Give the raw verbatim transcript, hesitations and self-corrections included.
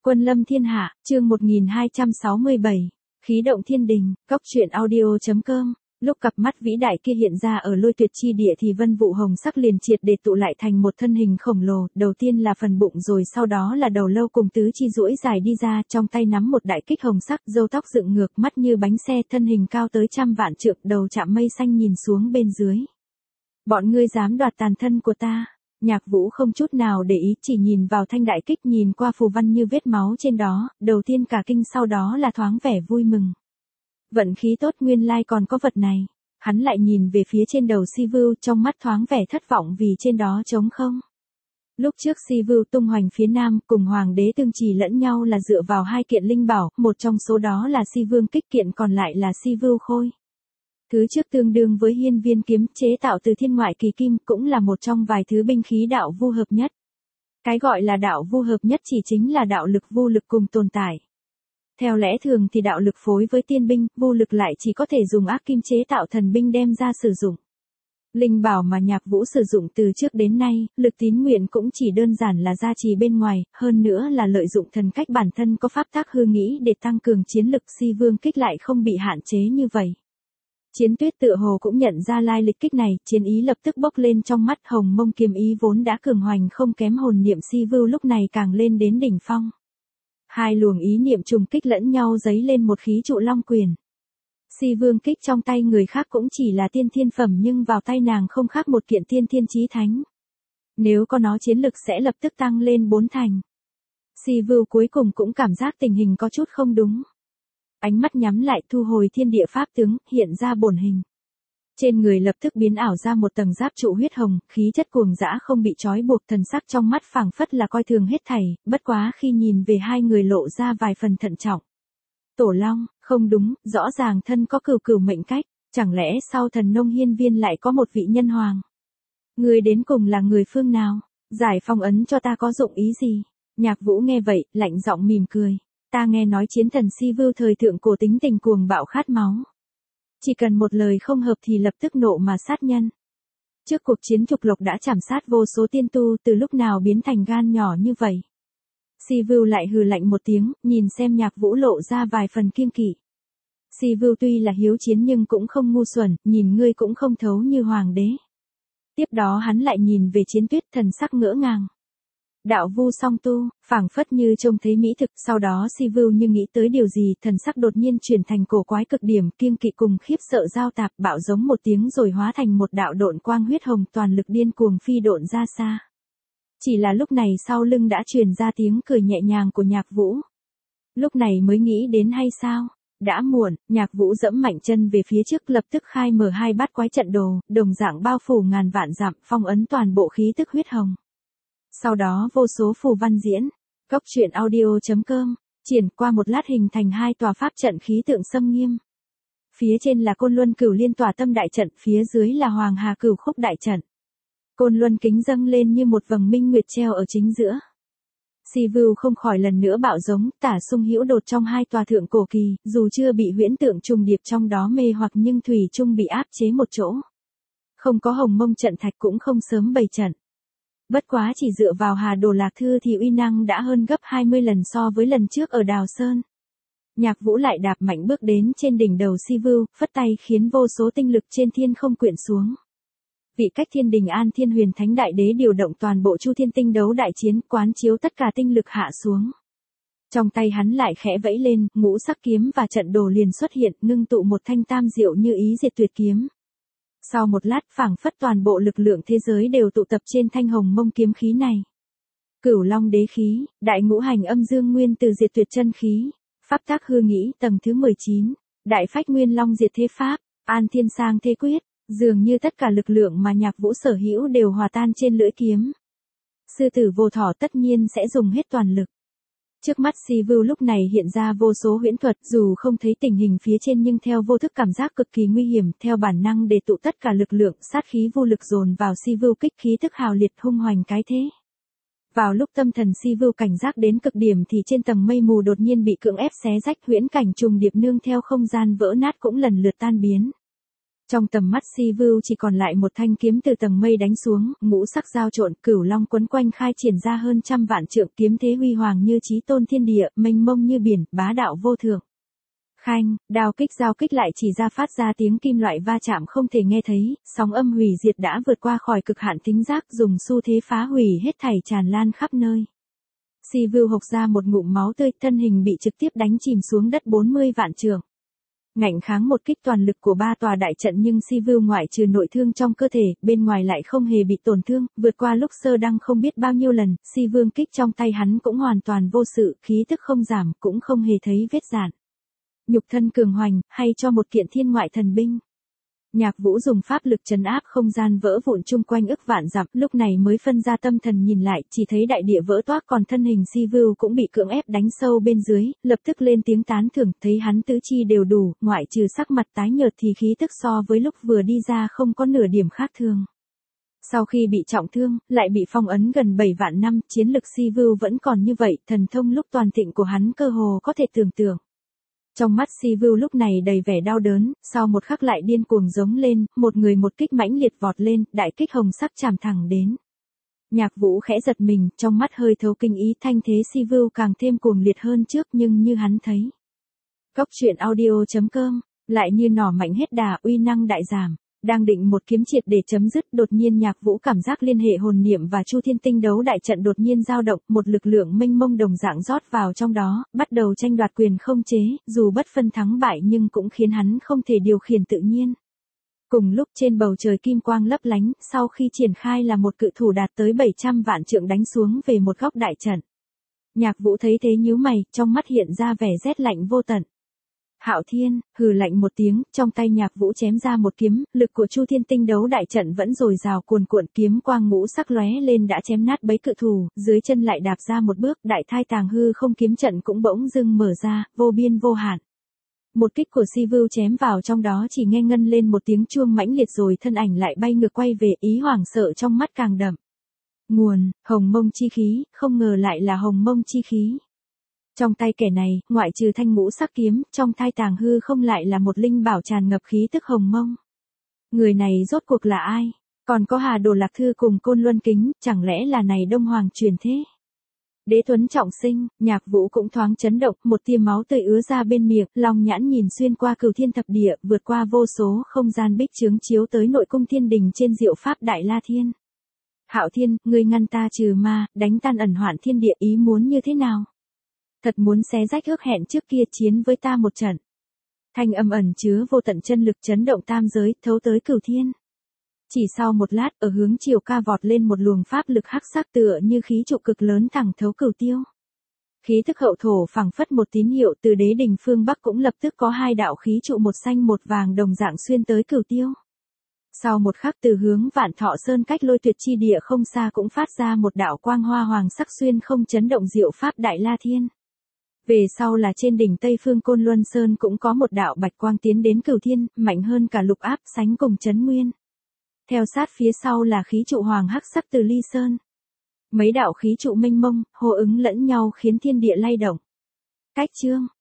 Quân lâm thiên hạ, chương một nghìn hai trăm sáu mươi bảy, khí động thiên đình, cóc truyện audio chấm com. Lúc cặp mắt vĩ đại kia hiện ra ở lôi tuyệt chi địa thì vân vụ hồng sắc liền triệt để tụ lại thành một thân hình khổng lồ, đầu tiên là phần bụng rồi sau đó là đầu lâu cùng tứ chi duỗi dài đi ra, trong tay nắm một đại kích hồng sắc, râu tóc dựng ngược, mắt như bánh xe, thân hình cao tới trăm vạn trượng, đầu chạm mây xanh nhìn xuống bên dưới. Bọn ngươi dám đoạt tàn thân của ta? Nhạc Vũ không chút nào để ý, chỉ nhìn vào thanh đại kích, nhìn qua phù văn như vết máu trên đó, đầu tiên cả kinh sau đó là thoáng vẻ vui mừng. Vận khí tốt, nguyên lai còn có vật này. Hắn lại nhìn về phía trên đầu Si Vưu, trong mắt thoáng vẻ thất vọng vì trên đó trống không. Lúc trước Si Vưu tung hoành phía nam, cùng hoàng đế tương trì lẫn nhau là dựa vào hai kiện linh bảo, một trong số đó là Si Vương kích, kiện còn lại là Si Vưu khôi. Thứ trước tương đương với hiên viên kiếm, chế tạo từ thiên ngoại kỳ kim, cũng là một trong vài thứ binh khí đạo vu hợp nhất. Cái gọi là đạo vu hợp nhất chỉ chính là đạo lực vu lực cùng tồn tại. Theo lẽ thường thì đạo lực phối với tiên binh, vu lực lại chỉ có thể dùng ác kim chế tạo thần binh đem ra sử dụng. Linh bảo mà Nhạc Vũ sử dụng từ trước đến nay, lực tín nguyện cũng chỉ đơn giản là gia trì bên ngoài, hơn nữa là lợi dụng thần cách bản thân có pháp tác hư nghĩ để tăng cường chiến lực. Si Vương kích lại không bị hạn chế như vậy. Chiến Tuyết tựa hồ cũng nhận ra lai lịch kích này, chiến ý lập tức bốc lên trong mắt. Hồng Mông kiếm ý vốn đã cường hoành không kém hồn niệm Si Vưu lúc này càng lên đến đỉnh phong. Hai luồng ý niệm trùng kích lẫn nhau giấy lên một khí trụ long quyền. Si Vương kích trong tay người khác cũng chỉ là tiên thiên phẩm nhưng vào tay nàng không khác một kiện tiên thiên chí thánh. Nếu có nó chiến lực sẽ lập tức tăng lên bốn thành. Si Vưu cuối cùng cũng cảm giác tình hình có chút không đúng. Ánh mắt nhắm lại, thu hồi thiên địa pháp tướng, hiện ra bổn hình. Trên người lập tức biến ảo ra một tầng giáp trụ huyết hồng, khí chất cuồng dã không bị trói buộc, thần sắc trong mắt phảng phất là coi thường hết thảy, bất quá khi nhìn về hai người lộ ra vài phần thận trọng. Tổ Long, không đúng, rõ ràng thân có cửu cửu mệnh cách, chẳng lẽ sau Thần Nông Hiên Viên lại có một vị nhân hoàng? Người đến cùng là người phương nào? Giải phong ấn cho ta có dụng ý gì? Nhạc Vũ nghe vậy, lạnh giọng mỉm cười. Ta nghe nói chiến thần Si Vưu thời thượng cổ tính tình cuồng bạo khát máu. Chỉ cần một lời không hợp thì lập tức nộ mà sát nhân. Trước cuộc chiến Trục Lộc đã chảm sát vô số tiên tu, từ lúc nào biến thành gan nhỏ như vậy? Si Vưu lại hừ lạnh một tiếng, nhìn xem Nhạc Vũ lộ ra vài phần kiêng kỵ. Si Vưu tuy là hiếu chiến nhưng cũng không ngu xuẩn, nhìn ngươi cũng không thấu như hoàng đế. Tiếp đó hắn lại nhìn về Chiến Tuyết, thần sắc ngỡ ngàng. Đạo vu song tu, phảng phất như trông thấy mỹ thực, sau đó Si Vưu như nghĩ tới điều gì, thần sắc đột nhiên chuyển thành cổ quái cực điểm, kiêng kỵ cùng khiếp sợ giao tạp, bạo giống một tiếng rồi hóa thành một đạo độn quang huyết hồng toàn lực điên cuồng phi độn ra xa. Chỉ là lúc này sau lưng đã truyền ra tiếng cười nhẹ nhàng của Nhạc Vũ. Lúc này mới nghĩ đến hay sao? Đã muộn, Nhạc Vũ dẫm mạnh chân về phía trước, lập tức khai mở hai bát quái trận đồ, đồng dạng bao phủ ngàn vạn dặm, phong ấn toàn bộ khí tức huyết hồng. Sau đó vô số phù văn diễn, cóc truyện audio chấm com, triển qua một lát hình thành hai tòa pháp trận khí tượng xâm nghiêm. Phía trên là Côn Luân Cửu Liên tòa tâm đại trận, phía dưới là Hoàng Hà Cửu Khúc đại trận. Côn Luân kính dâng lên như một vầng minh nguyệt treo ở chính giữa. Si Vưu không khỏi lần nữa bạo giống, tả sung hữu đột trong hai tòa thượng cổ kỳ, dù chưa bị huyễn tượng trùng điệp trong đó mê hoặc nhưng thủy chung bị áp chế một chỗ. Không có Hồng Mông trận thạch cũng không sớm bày trận. Bất quá chỉ dựa vào Hà Đồ Lạc Thư thì uy năng đã hơn gấp hai mươi lần so với lần trước ở Đào Sơn. Nhạc Vũ lại đạp mạnh bước đến trên đỉnh đầu Si Vưu, phất tay khiến vô số tinh lực trên thiên không quyện xuống. Vị cách thiên đình An Thiên Huyền Thánh Đại Đế điều động toàn bộ Chu Thiên Tinh đấu đại chiến, quán chiếu tất cả tinh lực hạ xuống. Trong tay hắn lại khẽ vẫy lên, ngũ sắc kiếm và trận đồ liền xuất hiện, ngưng tụ một thanh tam diệu như ý diệt tuyệt kiếm. Sau một lát, phảng phất toàn bộ lực lượng thế giới đều tụ tập trên thanh Hồng Mông kiếm khí này. Cửu Long đế khí, đại ngũ hành âm dương nguyên từ diệt tuyệt chân khí, pháp tác hư nghĩ tầng thứ mười chín, đại phách nguyên long diệt thế pháp, an thiên sang thế quyết, dường như tất cả lực lượng mà Nhạc Vũ sở hữu đều hòa tan trên lưỡi kiếm. Sư tử vô thỏ tất nhiên sẽ dùng hết toàn lực. Trước mắt Si Vưu lúc này hiện ra vô số huyễn thuật, dù không thấy tình hình phía trên nhưng theo vô thức cảm giác cực kỳ nguy hiểm, theo bản năng để tụ tất cả lực lượng, sát khí vô lực dồn vào Si Vưu, kích khí tức hào liệt hung hoành cái thế. Vào lúc tâm thần Si Vưu cảnh giác đến cực điểm thì trên tầng mây mù đột nhiên bị cưỡng ép xé rách, huyễn cảnh trùng điệp nương theo không gian vỡ nát cũng lần lượt tan biến. Trong tầm mắt Si Vưu chỉ còn lại một thanh kiếm từ tầng mây đánh xuống, ngũ sắc giao trộn, cửu long quấn quanh khai triển ra hơn trăm vạn trượng, kiếm thế huy hoàng như chí tôn thiên địa, mênh mông như biển, bá đạo vô thượng. Khanh, đao kích giao kích lại chỉ ra phát ra tiếng kim loại va chạm không thể nghe thấy, sóng âm hủy diệt đã vượt qua khỏi cực hạn thính giác, dùng xu thế phá hủy hết thảy tràn lan khắp nơi. Si Vưu hộc ra một ngụm máu tươi, thân hình bị trực tiếp đánh chìm xuống đất bốn mươi vạn trượng. Ngạnh kháng một kích toàn lực của ba tòa đại trận nhưng Si Vưu ngoại trừ nội thương trong cơ thể, bên ngoài lại không hề bị tổn thương, vượt qua lúc sơ đăng không biết bao nhiêu lần, Si Vương kích trong tay hắn cũng hoàn toàn vô sự, khí tức không giảm, cũng không hề thấy vết rạn. Nhục thân cường hoành, hay cho một kiện thiên ngoại thần binh. Nhạc Vũ dùng pháp lực trấn áp không gian vỡ vụn chung quanh ức vạn dặm, lúc này mới phân ra tâm thần nhìn lại, chỉ thấy đại địa vỡ toác còn thân hình Si Vưu cũng bị cưỡng ép đánh sâu bên dưới, lập tức lên tiếng tán thưởng, thấy hắn tứ chi đều đủ, ngoại trừ sắc mặt tái nhợt thì khí tức so với lúc vừa đi ra không có nửa điểm khác thường. Sau khi bị trọng thương, lại bị phong ấn gần bảy vạn năm, chiến lực Si Vưu vẫn còn như vậy, thần thông lúc toàn thịnh của hắn cơ hồ có thể tưởng tượng. Trong mắt Si Vưu lúc này đầy vẻ đau đớn, sau một khắc lại điên cuồng giống lên, một người một kích mãnh liệt vọt lên, đại kích hồng sắc chạm thẳng đến. Nhạc Vũ khẽ giật mình, trong mắt hơi thấu kinh ý, thanh thế Si Vưu càng thêm cuồng liệt hơn trước, nhưng như hắn thấy. Cốc truyện audio chấm com, lại như nỏ mạnh hết đà, uy năng đại giảm. Đang định một kiếm triệt để chấm dứt, đột nhiên Nhạc Vũ cảm giác liên hệ hồn niệm và Chu Thiên Tinh đấu đại trận đột nhiên dao động, một lực lượng mênh mông đồng dạng rót vào trong đó, bắt đầu tranh đoạt quyền không chế, dù bất phân thắng bại nhưng cũng khiến hắn không thể điều khiển tự nhiên. Cùng lúc trên bầu trời kim quang lấp lánh, sau khi triển khai là một cự thủ đạt tới bảy trăm vạn trượng đánh xuống về một góc đại trận. Nhạc Vũ thấy thế nhíu mày, trong mắt hiện ra vẻ rét lạnh vô tận. Hạo Thiên, hừ lạnh một tiếng, trong tay Nhạc Vũ chém ra một kiếm, lực của Chu Thiên Tinh đấu đại trận vẫn dồi dào cuồn cuộn, kiếm quang ngũ sắc lóe lên đã chém nát bấy cự thủ, dưới chân lại đạp ra một bước, đại thai tàng hư không kiếm trận cũng bỗng dưng mở ra, vô biên vô hạn. Một kích của Si Vưu chém vào trong đó chỉ nghe ngân lên một tiếng chuông mãnh liệt rồi thân ảnh lại bay ngược quay về, ý hoảng sợ trong mắt càng đậm. Nguồn, Hồng Mông chi khí, không ngờ lại là Hồng Mông chi khí. Trong tay kẻ này, ngoại trừ thanh ngũ sắc kiếm, trong thai tàng hư không lại là một linh bảo tràn ngập khí tức hồng mông. Người này rốt cuộc là ai? Còn có Hà Đồ Lạc Thư cùng Côn Luân Kính, chẳng lẽ là này Đông Hoàng truyền thế? Đế Tuấn trọng sinh, Nhạc Vũ cũng thoáng chấn động, một tia máu tươi ứa ra bên miệng, long nhãn nhìn xuyên qua cửu thiên thập địa, vượt qua vô số không gian bích chướng chiếu tới nội cung thiên đình trên diệu pháp Đại La Thiên. Hạo Thiên, ngươi ngăn ta trừ ma, đánh tan ẩn hoạn thiên địa, ý muốn như thế nào? Thật muốn xé rách ước hẹn trước kia chiến với ta một trận. Thanh âm ẩn chứa vô tận chân lực chấn động tam giới, thấu tới cửu thiên. Chỉ sau một lát, ở hướng chiều ca vọt lên một luồng pháp lực hắc sắc tựa như khí trụ cực lớn thẳng thấu cửu tiêu. Khí thức hậu thổ phảng phất một tín hiệu, từ đế đình phương Bắc cũng lập tức có hai đạo khí trụ một xanh một vàng đồng dạng xuyên tới cửu tiêu. Sau một khắc từ hướng Vạn Thọ Sơn cách Lôi Tuyệt chi địa không xa cũng phát ra một đạo quang hoa hoàng sắc xuyên không chấn động diệu pháp Đại La Thiên. Về sau là trên đỉnh Tây Phương Côn Luân Sơn cũng có một đạo bạch quang tiến đến cửu thiên, mạnh hơn cả lục áp, sánh cùng chấn nguyên. Theo sát phía sau là khí trụ hoàng hắc sắc từ Ly Sơn. Mấy đạo khí trụ mênh mông, hô ứng lẫn nhau khiến thiên địa lay động. Cách chương,